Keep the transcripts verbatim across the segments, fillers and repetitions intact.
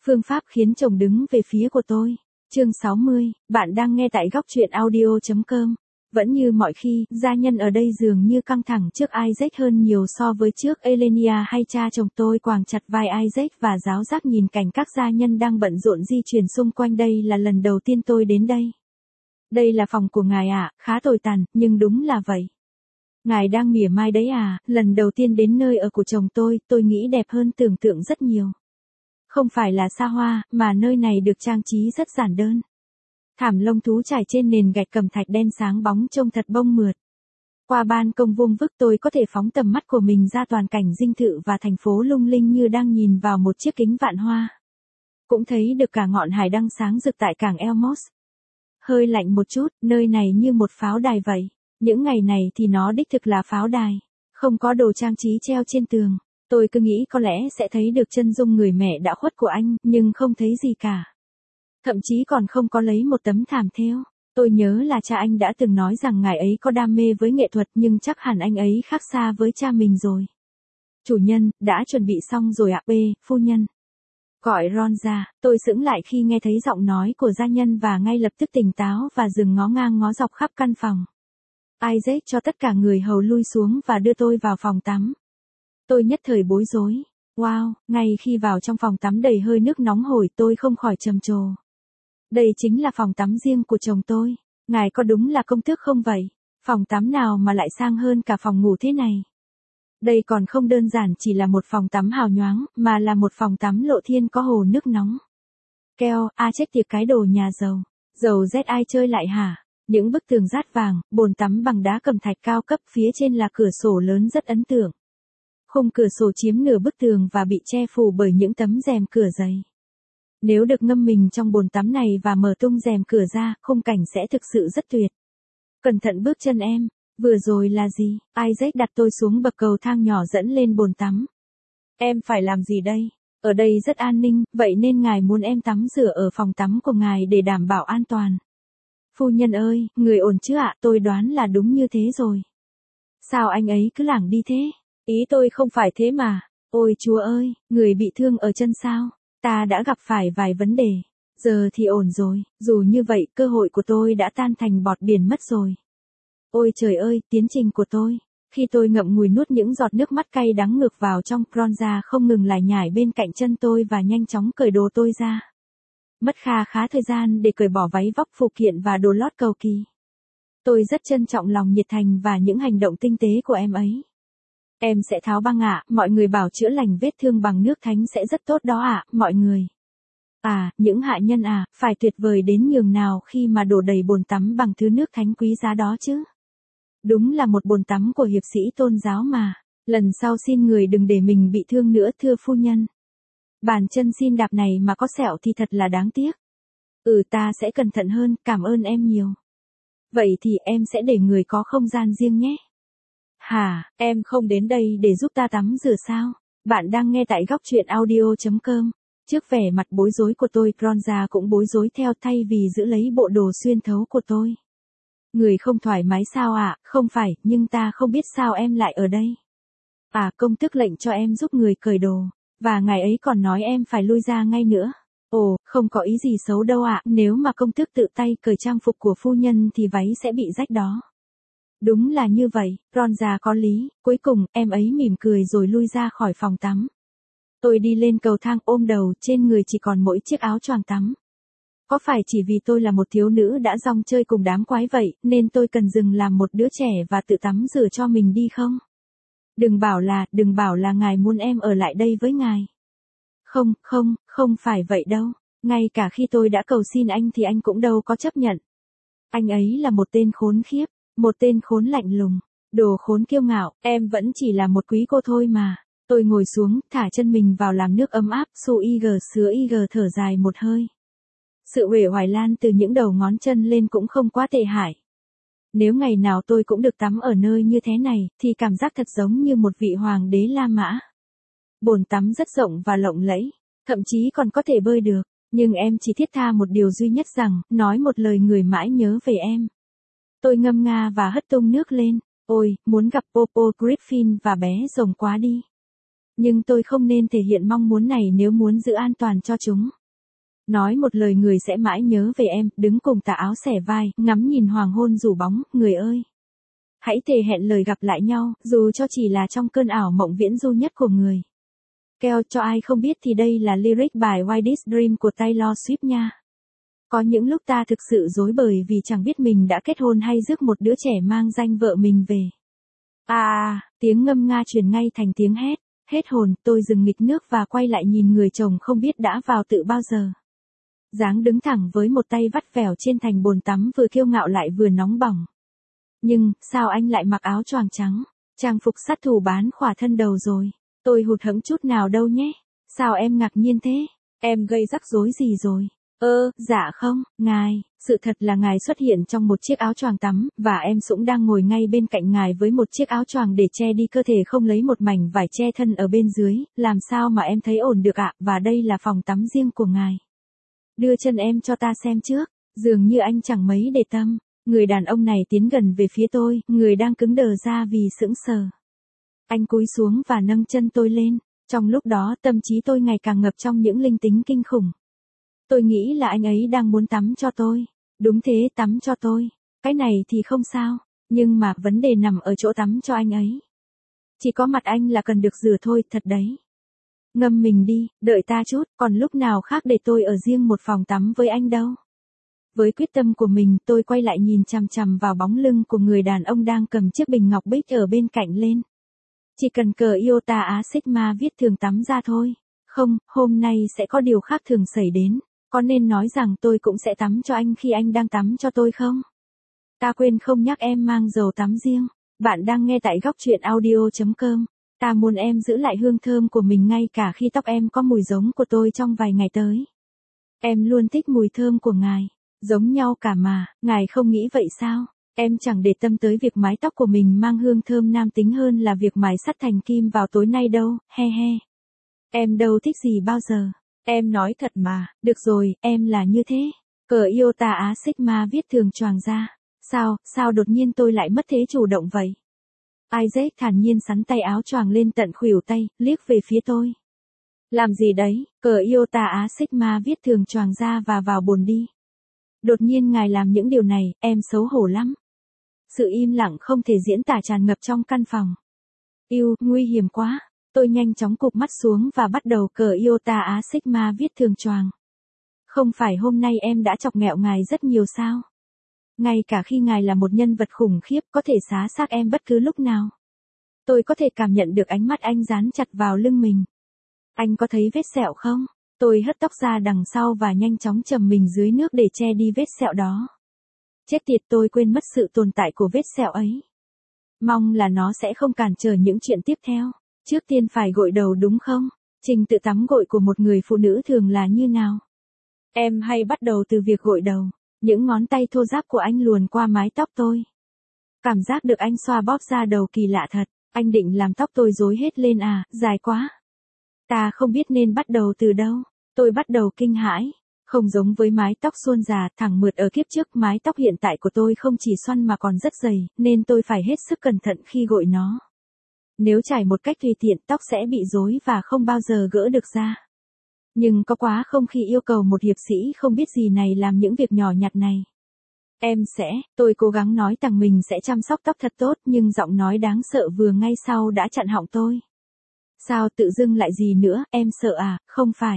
Phương pháp khiến chồng đứng về phía của tôi. Chương sáu mươi, bạn đang nghe tại góc truyện audio.com. Vẫn như mọi khi, gia nhân ở đây dường như căng thẳng trước Isaac hơn nhiều so với trước Elenia hay cha chồng tôi quàng chặt vai Isaac và giáo giác nhìn cảnh các gia nhân đang bận rộn di chuyển xung quanh. Đây là lần đầu tiên tôi đến đây. Đây là phòng của ngài ạ, à, khá tồi tàn, nhưng đúng là vậy. Ngài đang mỉa mai đấy à, lần đầu tiên đến nơi ở của chồng tôi, tôi nghĩ đẹp hơn tưởng tượng rất nhiều. Không phải là xa hoa, mà nơi này được trang trí rất giản đơn. Thảm lông thú trải trên nền gạch cẩm thạch đen sáng bóng trông thật bông mượt. Qua ban công vuông vức tôi có thể phóng tầm mắt của mình ra toàn cảnh dinh thự và thành phố lung linh như đang nhìn vào một chiếc kính vạn hoa. Cũng thấy được cả ngọn hải đăng sáng rực tại cảng Elmos. Hơi lạnh một chút, nơi này như một pháo đài vậy. Những ngày này thì nó đích thực là pháo đài. Không có đồ trang trí treo trên tường. Tôi cứ nghĩ có lẽ sẽ thấy được chân dung người mẹ đã khuất của anh, nhưng không thấy gì cả. Thậm chí còn không có lấy một tấm thảm thêu. Tôi nhớ là cha anh đã từng nói rằng ngài ấy có đam mê với nghệ thuật, nhưng chắc hẳn anh ấy khác xa với cha mình rồi. Chủ nhân, đã chuẩn bị xong rồi ạ. B, phu nhân. Gọi Ron ra, tôi sững lại khi nghe thấy giọng nói của gia nhân và ngay lập tức tỉnh táo và dừng ngó ngang ngó dọc khắp căn phòng. Isaac cho tất cả người hầu lui xuống và đưa tôi vào phòng tắm. Tôi nhất thời bối rối. Wow, ngay khi vào trong phòng tắm đầy hơi nước nóng hổi tôi không khỏi trầm trồ. Đây chính là phòng tắm riêng của chồng tôi. Ngài có đúng là công tước không vậy? Phòng tắm nào mà lại sang hơn cả phòng ngủ thế này? Đây còn không đơn giản chỉ là một phòng tắm hào nhoáng, mà là một phòng tắm lộ thiên có hồ nước nóng. Keo, a chết tiệt cái đồ nhà giàu. Giàu rét ai chơi lại hả? Những bức tường rát vàng, bồn tắm bằng đá cẩm thạch cao cấp, phía trên là cửa sổ lớn rất ấn tượng. Khung cửa sổ chiếm nửa bức tường và bị che phủ bởi những tấm rèm cửa dày. Nếu được ngâm mình trong bồn tắm này và mở tung rèm cửa ra, khung cảnh sẽ thực sự rất tuyệt. Cẩn thận bước chân em, vừa rồi là gì? Isaac đặt tôi xuống bậc cầu thang nhỏ dẫn lên bồn tắm. Em phải làm gì đây? Ở đây rất an ninh, vậy nên ngài muốn em tắm rửa ở phòng tắm của ngài để đảm bảo an toàn. Phu nhân ơi, người ổn chứ ạ? Tôi đoán là đúng như thế rồi. Sao anh ấy cứ lảng đi thế? Ý tôi không phải thế mà. Ôi Chúa ơi, người bị thương ở chân sao? Ta đã gặp phải vài vấn đề. Giờ thì ổn rồi, dù như vậy cơ hội của tôi đã tan thành bọt biển mất rồi. Ôi trời ơi, tiến trình của tôi. Khi tôi ngậm ngùi nuốt những giọt nước mắt cay đắng ngược vào trong, Ronja không ngừng lải nhải bên cạnh chân tôi và nhanh chóng cởi đồ tôi ra. Mất kha khá thời gian để cởi bỏ váy vóc phụ kiện và đồ lót cầu kỳ. Tôi rất trân trọng lòng nhiệt thành và những hành động tinh tế của em ấy. Em sẽ tháo băng ạ, mọi người bảo chữa lành vết thương bằng nước thánh sẽ rất tốt đó ạ, mọi người. À, những hạ nhân à, phải tuyệt vời đến nhường nào khi mà đổ đầy bồn tắm bằng thứ nước thánh quý giá đó chứ. Đúng là một bồn tắm của hiệp sĩ tôn giáo mà. Lần sau xin người đừng để mình bị thương nữa thưa phu nhân. Bàn chân xin đạp này mà có sẹo thì thật là đáng tiếc. Ừ, ta sẽ cẩn thận hơn, cảm ơn em nhiều. Vậy thì em sẽ để người có không gian riêng nhé. Hả, em không đến đây để giúp ta tắm rửa sao? Bạn đang nghe tại góc truyện audio.com. Trước vẻ mặt bối rối của tôi, Ronja cũng bối rối theo thay vì giữ lấy bộ đồ xuyên thấu của tôi. Người không thoải mái sao ạ? À? Không phải, nhưng ta không biết sao em lại ở đây. À, công tước lệnh cho em giúp người cởi đồ. Và ngài ấy còn nói em phải lui ra ngay nữa. Ồ, không có ý gì xấu đâu ạ, à. Nếu mà công tước tự tay cởi trang phục của phu nhân thì váy sẽ bị rách đó. Đúng là như vậy, Ronja có lý, cuối cùng, em ấy mỉm cười rồi lui ra khỏi phòng tắm. Tôi đi lên cầu thang ôm đầu, trên người chỉ còn mỗi chiếc áo choàng tắm. Có phải chỉ vì tôi là một thiếu nữ đã rong chơi cùng đám quái vậy, nên tôi cần dừng làm một đứa trẻ và tự tắm rửa cho mình đi không? Đừng bảo là, đừng bảo là ngài muốn em ở lại đây với ngài. Không, không, không phải vậy đâu. Ngay cả khi tôi đã cầu xin anh thì anh cũng đâu có chấp nhận. Anh ấy là một tên khốn khiếp, một tên khốn lạnh lùng, đồ khốn kiêu ngạo, em vẫn chỉ là một quý cô thôi mà. Tôi ngồi xuống, thả chân mình vào làm nước ấm áp, su ig sứa ig thở dài một hơi. Sự uể oải lan từ những đầu ngón chân lên cũng không quá tệ hại. Nếu ngày nào tôi cũng được tắm ở nơi như thế này, thì cảm giác thật giống như một vị hoàng đế La Mã. Bồn tắm rất rộng và lộng lẫy, thậm chí còn có thể bơi được, nhưng em chỉ thiết tha một điều duy nhất rằng, nói một lời người mãi nhớ về em. Tôi ngâm nga và hất tung nước lên, ôi, muốn gặp Popo Griffin và bé rồng quá đi. Nhưng tôi không nên thể hiện mong muốn này nếu muốn giữ an toàn cho chúng. Nói một lời người sẽ mãi nhớ về em, đứng cùng tà áo xẻ vai, ngắm nhìn hoàng hôn rủ bóng, người ơi. Hãy thề hẹn lời gặp lại nhau, dù cho chỉ là trong cơn ảo mộng viễn du nhất của người. Keo, cho ai không biết thì đây là lyric bài Wildest Dream của Taylor Swift nha. Có những lúc ta thực sự rối bời vì chẳng biết mình đã kết hôn hay rước một đứa trẻ mang danh vợ mình về. À, tiếng ngâm nga truyền ngay thành tiếng hét. Hết hồn, tôi dừng nghịch nước và quay lại nhìn người chồng không biết đã vào tự bao giờ. Dáng đứng thẳng với một tay vắt vẻo trên thành bồn tắm vừa kiêu ngạo lại vừa nóng bỏng. Nhưng, sao anh lại mặc áo choàng trắng? Trang phục sát thủ bán khỏa thân đầu rồi. Tôi hụt hẫng chút nào đâu nhé. Sao em ngạc nhiên thế? Em gây rắc rối gì rồi? Ơ, dạ không, ngài, sự thật là ngài xuất hiện trong một chiếc áo choàng tắm, và em cũng đang ngồi ngay bên cạnh ngài với một chiếc áo choàng để che đi cơ thể không lấy một mảnh vải che thân ở bên dưới, làm sao mà em thấy ổn được ạ, và đây là phòng tắm riêng của ngài. Đưa chân em cho ta xem trước, dường như anh chẳng mấy để tâm. Người đàn ông này tiến gần về phía tôi, người đang cứng đờ ra vì sững sờ. Anh cúi xuống và nâng chân tôi lên, trong lúc đó tâm trí tôi ngày càng ngập trong những linh tính kinh khủng. Tôi nghĩ là anh ấy đang muốn tắm cho tôi. Đúng thế, tắm cho tôi. Cái này thì không sao, nhưng mà vấn đề nằm ở chỗ tắm cho anh ấy. Chỉ có mặt anh là cần được rửa thôi, thật đấy. Ngâm mình đi, đợi ta chút, còn lúc nào khác để tôi ở riêng một phòng tắm với anh đâu. Với quyết tâm của mình, tôi quay lại nhìn chằm chằm vào bóng lưng của người đàn ông đang cầm chiếc bình ngọc bích ở bên cạnh lên. Chỉ cần cờ Iota Á Sigma viết thường tắm ra thôi. Không, hôm nay sẽ có điều khác thường xảy đến. Có nên nói rằng tôi cũng sẽ tắm cho anh khi anh đang tắm cho tôi không? Ta quên không nhắc em mang dầu tắm riêng. Bạn đang nghe tại góc truyện audio chấm com. Ta muốn em giữ lại hương thơm của mình ngay cả khi tóc em có mùi giống của tôi trong vài ngày tới. Em luôn thích mùi thơm của ngài. Giống nhau cả mà, ngài không nghĩ vậy sao? Em chẳng để tâm tới việc mái tóc của mình mang hương thơm nam tính hơn là việc mài sắt thành kim vào tối nay đâu, he he. Em đâu thích gì bao giờ. Em nói thật mà, được rồi, em là như thế. Cờ Iota Á Sigma viết thường choàng ra. Sao, sao đột nhiên tôi lại mất thế chủ động vậy? Isaac thản nhiên sắn tay áo choàng lên tận khuỷu tay, liếc về phía tôi. Làm gì đấy, cờ Iota Á Sigma viết thường choàng ra và vào bồn đi. Đột nhiên ngài làm những điều này, em xấu hổ lắm. Sự im lặng không thể diễn tả tràn ngập trong căn phòng. Yêu, nguy hiểm quá. Tôi nhanh chóng cụp mắt xuống và bắt đầu cờ Iota Á Sigma viết thường choàng. Không phải hôm nay em đã chọc ghẹo ngài rất nhiều sao? Ngay cả khi ngài là một nhân vật khủng khiếp có thể xá xác em bất cứ lúc nào. Tôi có thể cảm nhận được ánh mắt anh dán chặt vào lưng mình. Anh có thấy vết sẹo không? Tôi hất tóc ra đằng sau và nhanh chóng chầm mình dưới nước để che đi vết sẹo đó. Chết tiệt, tôi quên mất sự tồn tại của vết sẹo ấy. Mong là nó sẽ không cản trở những chuyện tiếp theo. Trước tiên phải gội đầu đúng không? Trình tự tắm gội của một người phụ nữ thường là như nào? Em hay bắt đầu từ việc gội đầu. Những ngón tay thô ráp của anh luồn qua mái tóc tôi. Cảm giác được anh xoa bóp ra đầu kỳ lạ thật. Anh định làm tóc tôi rối hết lên à, dài quá. Ta không biết nên bắt đầu từ đâu. Tôi bắt đầu kinh hãi. Không giống với mái tóc suôn già, thẳng mượt ở kiếp trước, mái tóc hiện tại của tôi không chỉ xoăn mà còn rất dày, nên tôi phải hết sức cẩn thận khi gội nó. Nếu chải một cách tùy tiện, tóc sẽ bị rối và không bao giờ gỡ được ra. Nhưng có quá không khi yêu cầu một hiệp sĩ không biết gì này làm những việc nhỏ nhặt này. Em sẽ, tôi cố gắng nói rằng mình sẽ chăm sóc tóc thật tốt, nhưng giọng nói đáng sợ vừa ngay sau đã chặn họng tôi. Sao tự dưng lại gì nữa, em sợ à, không phải.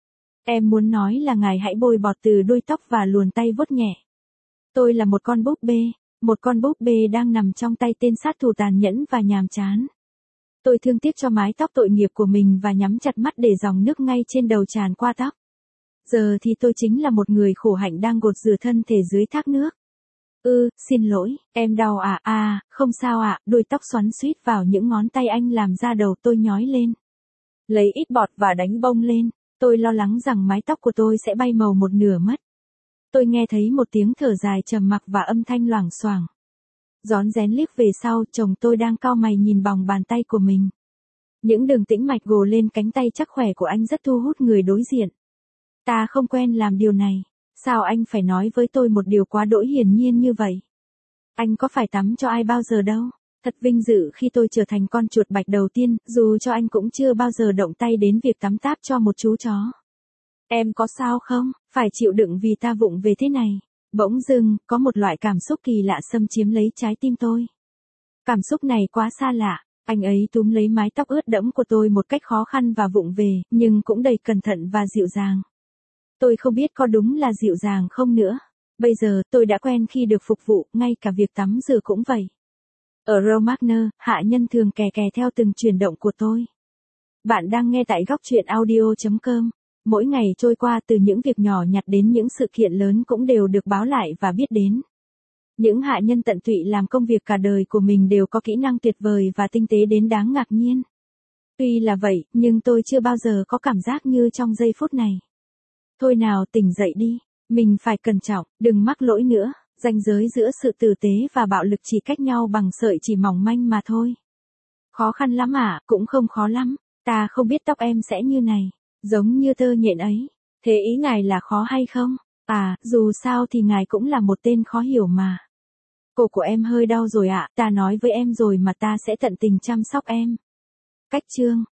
Em muốn nói là ngài hãy bôi bọt từ đuôi tóc và luồn tay vuốt nhẹ. Tôi là một con búp bê, một con búp bê đang nằm trong tay tên sát thủ tàn nhẫn và nhàm chán. Tôi thương tiếc cho mái tóc tội nghiệp của mình và nhắm chặt mắt để dòng nước ngay trên đầu tràn qua tóc. Giờ thì tôi chính là một người khổ hạnh đang gột rửa thân thể dưới thác nước. Ừ, xin lỗi, em đau à, à, không sao ạ, à, đuôi tóc xoắn xuýt vào những ngón tay anh làm da đầu tôi nhói lên. Lấy ít bọt và đánh bông lên, tôi lo lắng rằng mái tóc của tôi sẽ bay màu một nửa mất. Tôi nghe thấy một tiếng thở dài trầm mặc và âm thanh loảng xoảng. Rón rén liếc về sau, chồng tôi đang cau mày nhìn vòng bàn tay của mình. Những đường tĩnh mạch gồ lên cánh tay chắc khỏe của anh rất thu hút người đối diện. Ta không quen làm điều này. Sao anh phải nói với tôi một điều quá đỗi hiển nhiên như vậy? Anh có phải tắm cho ai bao giờ đâu? Thật vinh dự khi tôi trở thành con chuột bạch đầu tiên, dù cho anh cũng chưa bao giờ động tay đến việc tắm táp cho một chú chó. Em có sao không? Phải chịu đựng vì ta vụng về thế này. Bỗng dưng, có một loại cảm xúc kỳ lạ xâm chiếm lấy trái tim tôi. Cảm xúc này quá xa lạ. Anh ấy túm lấy mái tóc ướt đẫm của tôi một cách khó khăn và vụng về, nhưng cũng đầy cẩn thận và dịu dàng. Tôi không biết có đúng là dịu dàng không nữa. Bây giờ, tôi đã quen khi được phục vụ, ngay cả việc tắm rửa cũng vậy. Ở Romagner, hạ nhân thường kè kè theo từng chuyển động của tôi. Bạn đang nghe tại góc truyện audio chấm com. Mỗi ngày trôi qua từ những việc nhỏ nhặt đến những sự kiện lớn cũng đều được báo lại và biết đến. Những hạ nhân tận tụy làm công việc cả đời của mình đều có kỹ năng tuyệt vời và tinh tế đến đáng ngạc nhiên. Tuy là vậy, nhưng tôi chưa bao giờ có cảm giác như trong giây phút này. Thôi nào, tỉnh dậy đi. Mình phải cẩn trọng, đừng mắc lỗi nữa. Ranh giới giữa sự tử tế và bạo lực chỉ cách nhau bằng sợi chỉ mỏng manh mà thôi. Khó khăn lắm à? Cũng không khó lắm. Ta không biết tóc em sẽ như này, giống như tơ nhện ấy. Thế ý ngài là khó hay không? À, dù sao thì ngài cũng là một tên khó hiểu mà. Cổ của em hơi đau rồi ạ, ta nói với em rồi mà ta sẽ tận tình chăm sóc em. Cách chương